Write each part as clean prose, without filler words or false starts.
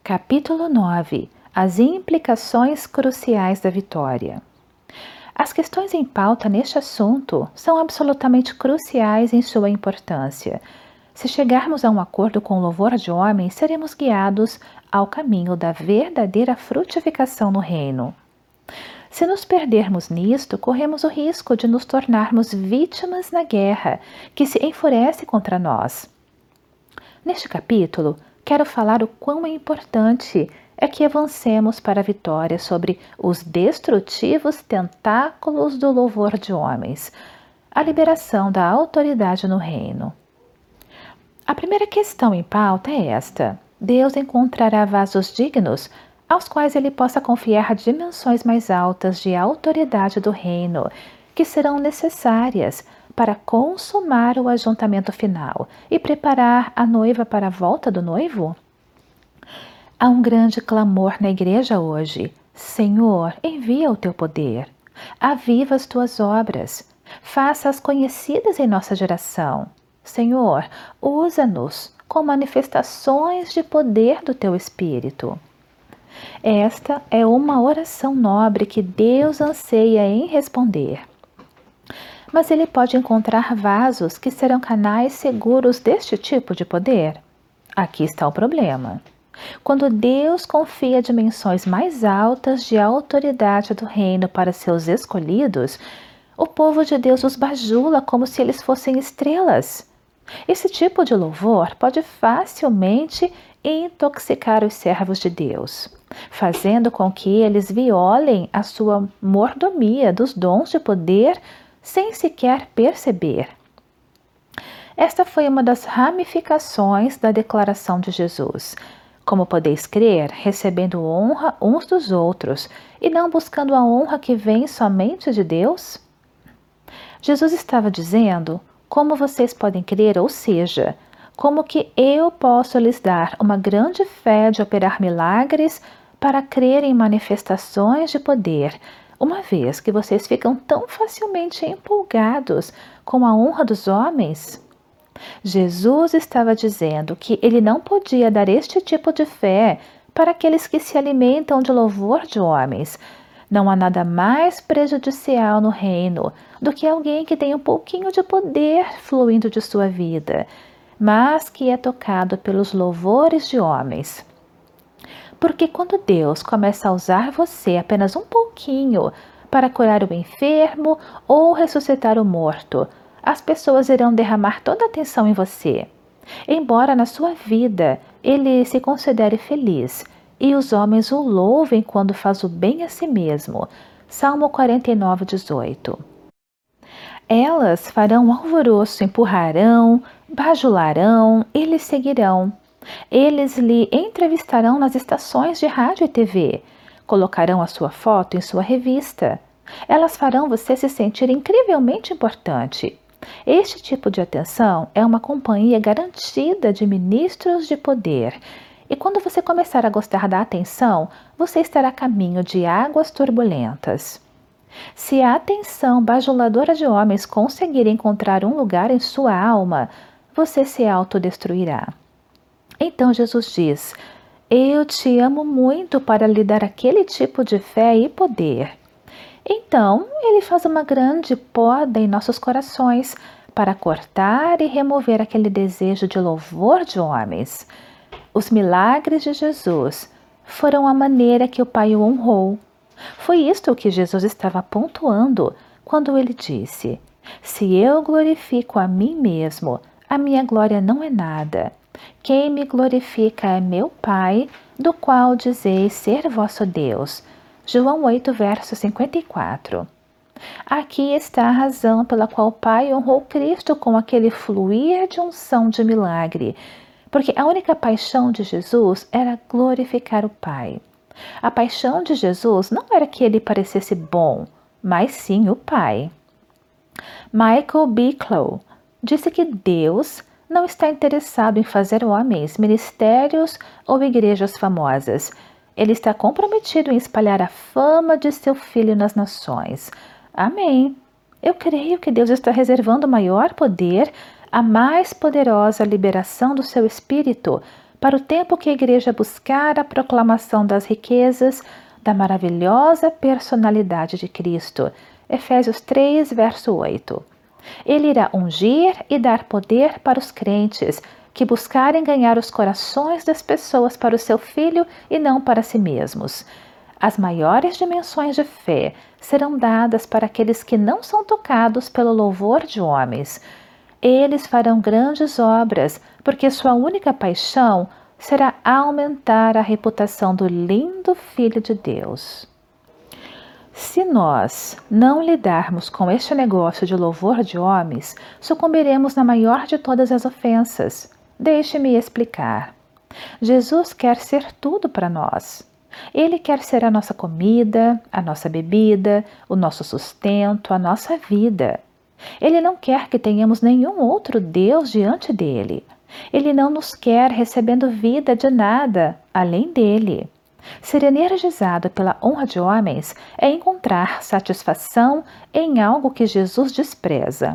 Capítulo 9. As implicações cruciais da vitória. As questões em pauta neste assunto são absolutamente cruciais em sua importância. Se chegarmos a um acordo com o louvor de homens, seremos guiados ao caminho da verdadeira frutificação no reino. Se nos perdermos nisto, corremos o risco de nos tornarmos vítimas na guerra que se enfurece contra nós. Neste capítulo, quero falar o quão importante é que avancemos para a vitória sobre os destrutivos tentáculos do louvor de homens, a liberação da autoridade no reino. A primeira questão em pauta é esta: Deus encontrará vasos dignos aos quais ele possa confiar dimensões mais altas de autoridade do reino, que serão necessárias para consumar o ajuntamento final e preparar a noiva para a volta do noivo? Há um grande clamor na igreja hoje: Senhor, envia o teu poder, aviva as tuas obras, faça-as conhecidas em nossa geração. Senhor, usa-nos com manifestações de poder do teu Espírito. Esta é uma oração nobre que Deus anseia em responder. Mas ele pode encontrar vasos que serão canais seguros deste tipo de poder? Aqui está o problema. Quando Deus confia dimensões mais altas de autoridade do reino para seus escolhidos, o povo de Deus os bajula como se eles fossem estrelas. Esse tipo de louvor pode facilmente intoxicar os servos de Deus, fazendo com que eles violem a sua mordomia dos dons de poder sem sequer perceber. Esta foi uma das ramificações da declaração de Jesus. Como podeis crer, recebendo honra uns dos outros, e não buscando a honra que vem somente de Deus? Jesus estava dizendo: como vocês podem crer, ou seja, como que eu posso lhes dar uma grande fé de operar milagres para crer em manifestações de poder, uma vez que vocês ficam tão facilmente empolgados com a honra dos homens? Jesus estava dizendo que ele não podia dar este tipo de fé para aqueles que se alimentam de louvor de homens. Não há nada mais prejudicial no reino do que alguém que tem um pouquinho de poder fluindo de sua vida, mas que é tocado pelos louvores de homens. Porque quando Deus começa a usar você apenas um pouquinho para curar o enfermo ou ressuscitar o morto, as pessoas irão derramar toda a atenção em você. Embora na sua vida ele se considere feliz e os homens o louvem quando faz o bem a si mesmo. Salmo 49, 18. Elas farão alvoroço, empurrarão, bajularão e lhe seguirão. Eles lhe entrevistarão nas estações de rádio e TV. Colocarão a sua foto em sua revista. Elas farão você se sentir incrivelmente importante. Este tipo de atenção é uma companhia garantida de ministros de poder. E quando você começar a gostar da atenção, você estará a caminho de águas turbulentas. Se a atenção bajuladora de homens conseguir encontrar um lugar em sua alma, você se autodestruirá. Então Jesus diz: eu te amo muito para lhe dar aquele tipo de fé e poder. Então, ele faz uma grande poda em nossos corações para cortar e remover aquele desejo de louvor de homens. Os milagres de Jesus foram a maneira que o Pai o honrou. Foi isto que Jesus estava pontuando quando ele disse: se eu glorifico a mim mesmo, a minha glória não é nada. Quem me glorifica é meu Pai, do qual dizeis ser vosso Deus. João 8, verso 54. Aqui está a razão pela qual o Pai honrou Cristo com aquele fluir de unção de milagre, porque a única paixão de Jesus era glorificar o Pai. A paixão de Jesus não era que ele parecesse bom, mas sim o Pai. Michael Bicklow disse que Deus não está interessado em fazer homens, ministérios ou igrejas famosas. Ele está comprometido em espalhar a fama de seu Filho nas nações. Amém. Eu creio que Deus está reservando maior poder, a mais poderosa liberação do seu Espírito, para o tempo que a igreja buscar a proclamação das riquezas da maravilhosa personalidade de Cristo. Efésios 3, verso 8. Ele irá ungir e dar poder para os crentes que buscarem ganhar os corações das pessoas para o seu Filho e não para si mesmos. As maiores dimensões de fé serão dadas para aqueles que não são tocados pelo louvor de homens. Eles farão grandes obras, porque sua única paixão será aumentar a reputação do lindo Filho de Deus. Se nós não lidarmos com este negócio de louvor de homens, sucumbiremos na maior de todas as ofensas. Deixe-me explicar. Jesus quer ser tudo para nós. Ele quer ser a nossa comida, a nossa bebida, o nosso sustento, a nossa vida. Ele não quer que tenhamos nenhum outro Deus diante dele. Ele não nos quer recebendo vida de nada além dele. Ser energizado pela honra de homens é encontrar satisfação em algo que Jesus despreza.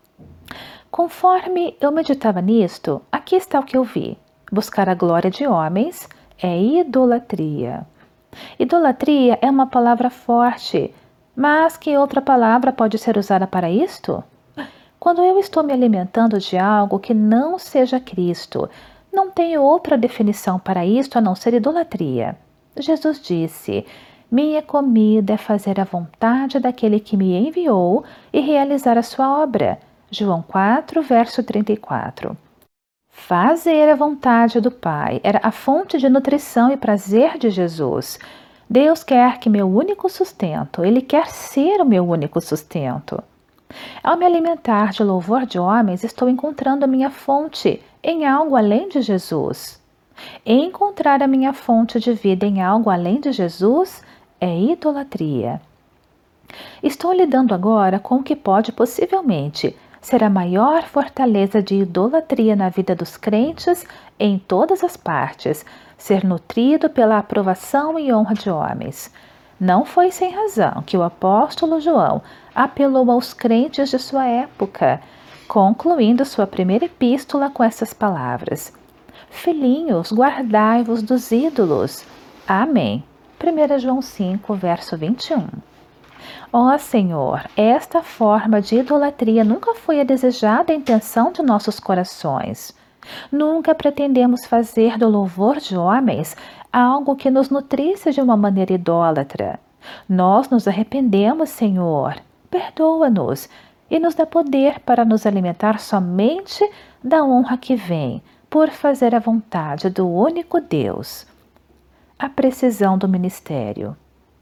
Conforme eu meditava nisto, aqui está o que eu vi. Buscar a glória de homens é idolatria. Idolatria é uma palavra forte, mas que outra palavra pode ser usada para isto? Quando eu estou me alimentando de algo que não seja Cristo, não tenho outra definição para isto a não ser idolatria. Jesus disse: minha comida é fazer a vontade daquele que me enviou e realizar a sua obra. João 4, verso 34. Fazer a vontade do Pai era a fonte de nutrição e prazer de Jesus. Deus quer que meu único sustento, Ele quer ser o meu único sustento. Ao me alimentar de louvor de homens, estou encontrando a minha fonte em algo além de Jesus. Encontrar a minha fonte de vida em algo além de Jesus é idolatria. Estou lidando agora com o que pode possivelmente ser a maior fortaleza de idolatria na vida dos crentes em todas as partes, ser nutrido pela aprovação e honra de homens. Não foi sem razão que o apóstolo João apelou aos crentes de sua época, concluindo sua primeira epístola com essas palavras: filhinhos, guardai-vos dos ídolos. Amém. 1 João 5, verso 21. Ó Senhor, esta forma de idolatria nunca foi a desejada intenção de nossos corações. Nunca pretendemos fazer do louvor de homens algo que nos nutrisse de uma maneira idólatra. Nós nos arrependemos, Senhor. Perdoa-nos e nos dá poder para nos alimentar somente da honra que vem por fazer a vontade do único Deus. A precisão do ministério.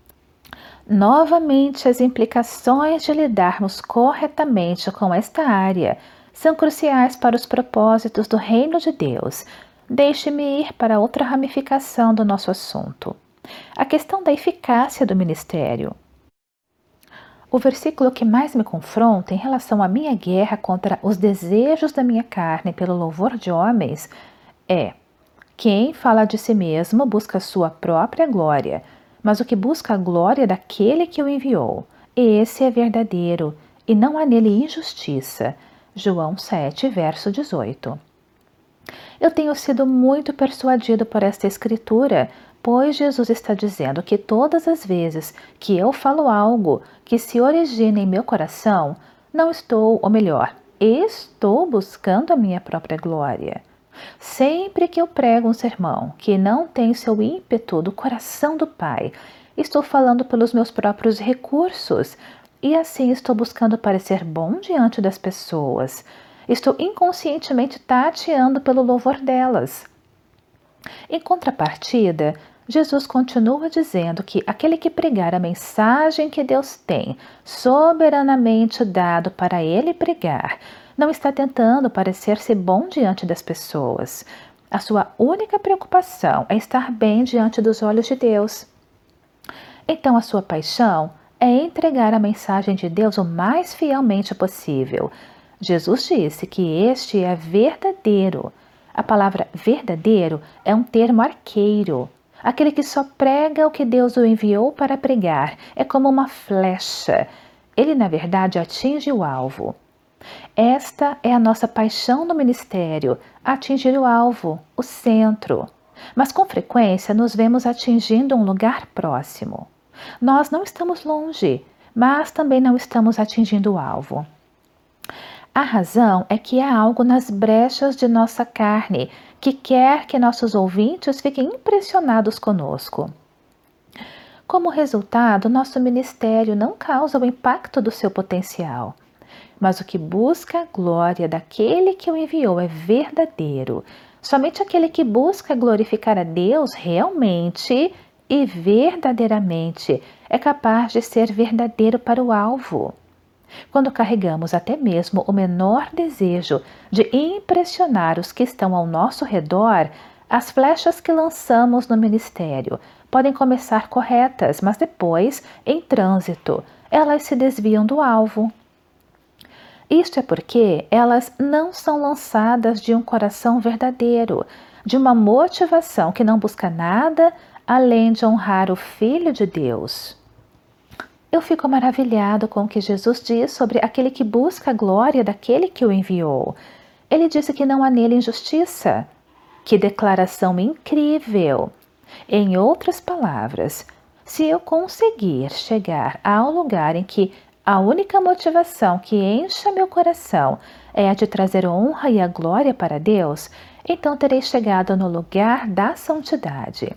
Novamente, as implicações de lidarmos corretamente com esta área são cruciais para os propósitos do reino de Deus. Deixe-me ir para outra ramificação do nosso assunto. A questão da eficácia do ministério. O versículo que mais me confronta em relação à minha guerra contra os desejos da minha carne pelo louvor de homens é: quem fala de si mesmo busca sua própria glória, mas o que busca a glória daquele que o enviou, esse é verdadeiro, e não há nele injustiça. João 7, verso 18. Eu tenho sido muito persuadido por esta escritura, pois Jesus está dizendo que todas as vezes que eu falo algo que se origina em meu coração, não estou, ou melhor, estou buscando a minha própria glória. Sempre que eu prego um sermão que não tem seu ímpeto do coração do Pai, estou falando pelos meus próprios recursos e assim estou buscando parecer bom diante das pessoas. Estou inconscientemente tateando pelo louvor delas. Em contrapartida, Jesus continua dizendo que aquele que pregar a mensagem que Deus tem soberanamente dado para ele pregar, não está tentando parecer-se bom diante das pessoas. A sua única preocupação é estar bem diante dos olhos de Deus. Então, a sua paixão é entregar a mensagem de Deus o mais fielmente possível. Jesus disse que este é verdadeiro. A palavra verdadeiro é um termo arqueiro. Aquele que só prega o que Deus o enviou para pregar é como uma flecha. Ele, na verdade, atinge o alvo. Esta é a nossa paixão no ministério, atingir o alvo, o centro. Mas com frequência nos vemos atingindo um lugar próximo. Nós não estamos longe, mas também não estamos atingindo o alvo. A razão é que há algo nas brechas de nossa carne que quer que nossos ouvintes fiquem impressionados conosco. Como resultado, nosso ministério não causa o impacto do seu potencial. Mas o que busca a glória daquele que o enviou é verdadeiro. Somente aquele que busca glorificar a Deus realmente e verdadeiramente é capaz de ser verdadeiro para o alvo. Quando carregamos até mesmo o menor desejo de impressionar os que estão ao nosso redor, as flechas que lançamos no ministério podem começar corretas, mas depois, em trânsito, elas se desviam do alvo. Isto é porque elas não são lançadas de um coração verdadeiro, de uma motivação que não busca nada além de honrar o Filho de Deus. Eu fico maravilhado com o que Jesus diz sobre aquele que busca a glória daquele que o enviou. Ele disse que não há nele injustiça. Que declaração incrível! Em outras palavras, se eu conseguir chegar ao lugar em que a única motivação que encha meu coração é a de trazer honra e a glória para Deus, então terei chegado no lugar da santidade.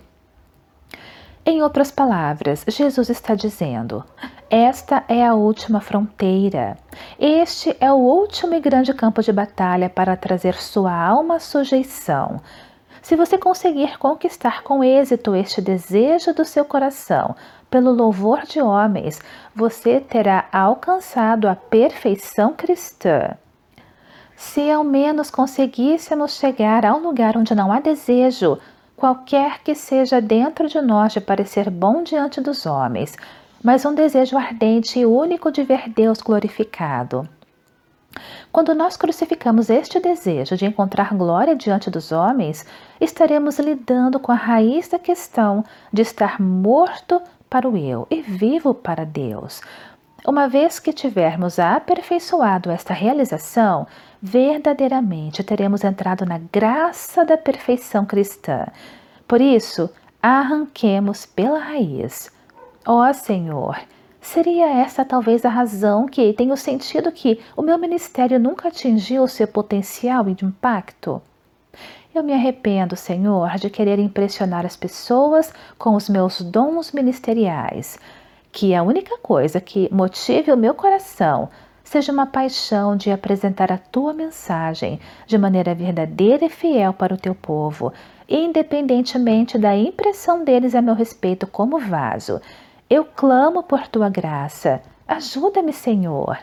Em outras palavras, Jesus está dizendo: esta é a última fronteira. Este é o último e grande campo de batalha para trazer sua alma à sujeição. Se você conseguir conquistar com êxito este desejo do seu coração, pelo louvor de homens, você terá alcançado a perfeição cristã. Se ao menos conseguíssemos chegar ao lugar onde não há desejo, qualquer que seja dentro de nós de parecer bom diante dos homens, mas um desejo ardente e único de ver Deus glorificado. Quando nós crucificamos este desejo de encontrar glória diante dos homens, estaremos lidando com a raiz da questão de estar morto para o eu e vivo para Deus. Uma vez que tivermos aperfeiçoado esta realização, verdadeiramente teremos entrado na graça da perfeição cristã. Por isso, arranquemos pela raiz. Ó Senhor, seria essa talvez a razão que tenho sentido que o meu ministério nunca atingiu o seu potencial e de impacto? Eu me arrependo, Senhor, de querer impressionar as pessoas com os meus dons ministeriais. Que a única coisa que motive o meu coração seja uma paixão de apresentar a Tua mensagem de maneira verdadeira e fiel para o Teu povo, independentemente da impressão deles a meu respeito como vaso. Eu clamo por Tua graça. Ajuda-me, Senhor.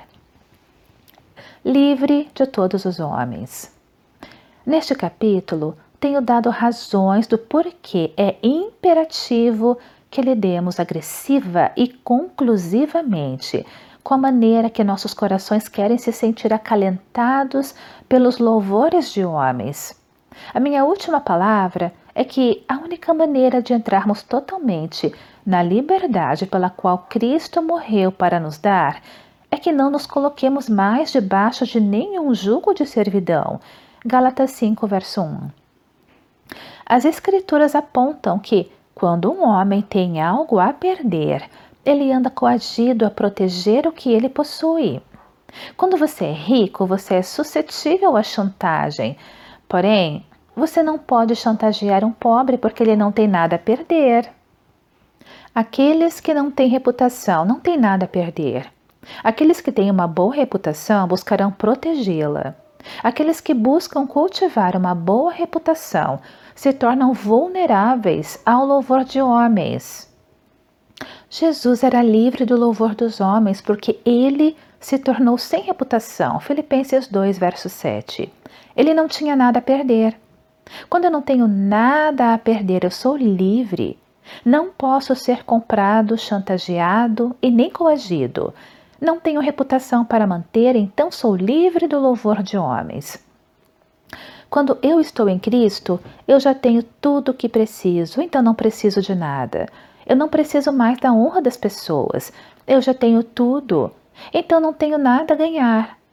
Livre de todos os homens. Neste capítulo, tenho dado razões do porquê é imperativo que lidemos agressiva e conclusivamente com a maneira que nossos corações querem se sentir acalentados pelos louvores de homens. A minha última palavra é que a única maneira de entrarmos totalmente na liberdade pela qual Cristo morreu para nos dar é que não nos coloquemos mais debaixo de nenhum jugo de servidão. Gálatas 5, verso 1. As Escrituras apontam que, quando um homem tem algo a perder, ele anda coagido a proteger o que ele possui. Quando você é rico, você é suscetível à chantagem. Porém, você não pode chantagear um pobre porque ele não tem nada a perder. Aqueles que não têm reputação não têm nada a perder. Aqueles que têm uma boa reputação buscarão protegê-la. Aqueles que buscam cultivar uma boa reputação se tornam vulneráveis ao louvor de homens. Jesus era livre do louvor dos homens porque ele se tornou sem reputação. Filipenses 2, verso 7. Ele não tinha nada a perder. Quando eu não tenho nada a perder, eu sou livre. Não posso ser comprado, chantageado e nem coagido. Não tenho reputação para manter, então sou livre do louvor de homens. Quando eu estou em Cristo, eu já tenho tudo o que preciso, então não preciso de nada. Eu não preciso mais da honra das pessoas. Eu já tenho tudo, então não tenho nada a ganhar.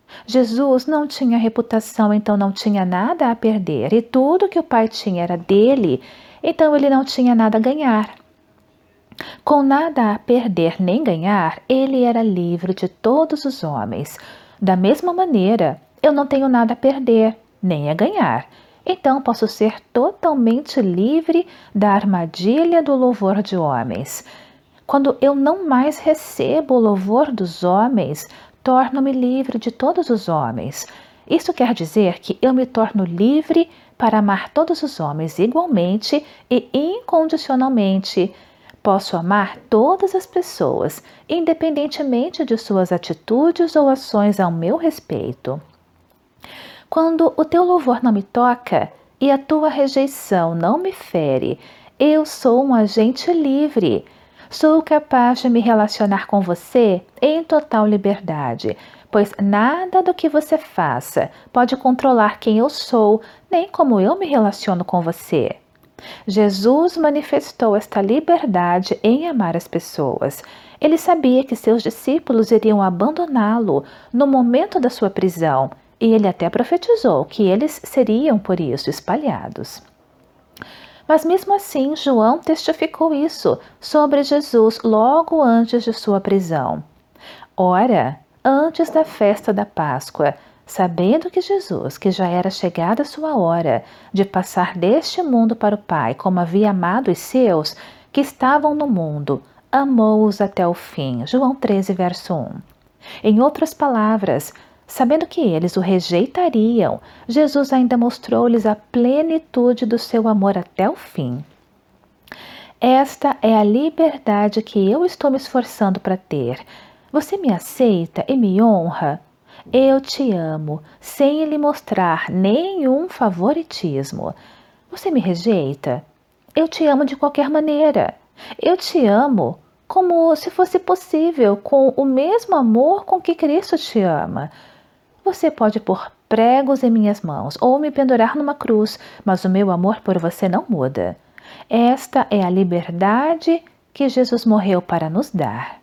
Jesus não tinha reputação, então não tinha nada a perder, e tudo que o Pai tinha era dele, então ele não tinha nada a ganhar. Com nada a perder nem ganhar, ele era livre de todos os homens. Da mesma maneira, eu não tenho nada a perder, nem a ganhar. Então posso ser totalmente livre da armadilha do louvor de homens. Quando eu não mais recebo o louvor dos homens, torno-me livre de todos os homens. Isso quer dizer que eu me torno livre para amar todos os homens igualmente e incondicionalmente. Posso amar todas as pessoas, independentemente de suas atitudes ou ações ao meu respeito. Quando o teu louvor não me toca e a tua rejeição não me fere, eu sou um agente livre. Sou capaz de me relacionar com você em total liberdade, pois nada do que você faça pode controlar quem eu sou, nem como eu me relaciono com você. Jesus manifestou esta liberdade em amar as pessoas. Ele sabia que seus discípulos iriam abandoná-lo no momento da sua prisão, e ele até profetizou que eles seriam, por isso, espalhados. Mas mesmo assim, João testificou isso sobre Jesus logo antes de sua prisão. Ora, antes da festa da Páscoa, sabendo que Jesus, que já era chegada a sua hora de passar deste mundo para o Pai, como havia amado os seus, que estavam no mundo, amou-os até o fim. João 13, verso 1. Em outras palavras, sabendo que eles o rejeitariam, Jesus ainda mostrou-lhes a plenitude do seu amor até o fim. Esta é a liberdade que eu estou me esforçando para ter. Você me aceita e me honra? Eu te amo, sem lhe mostrar nenhum favoritismo. Você me rejeita? Eu te amo de qualquer maneira. Eu te amo como se fosse possível, com o mesmo amor com que Cristo te ama. Você pode pôr pregos em minhas mãos ou me pendurar numa cruz, mas o meu amor por você não muda. Esta é a liberdade que Jesus morreu para nos dar.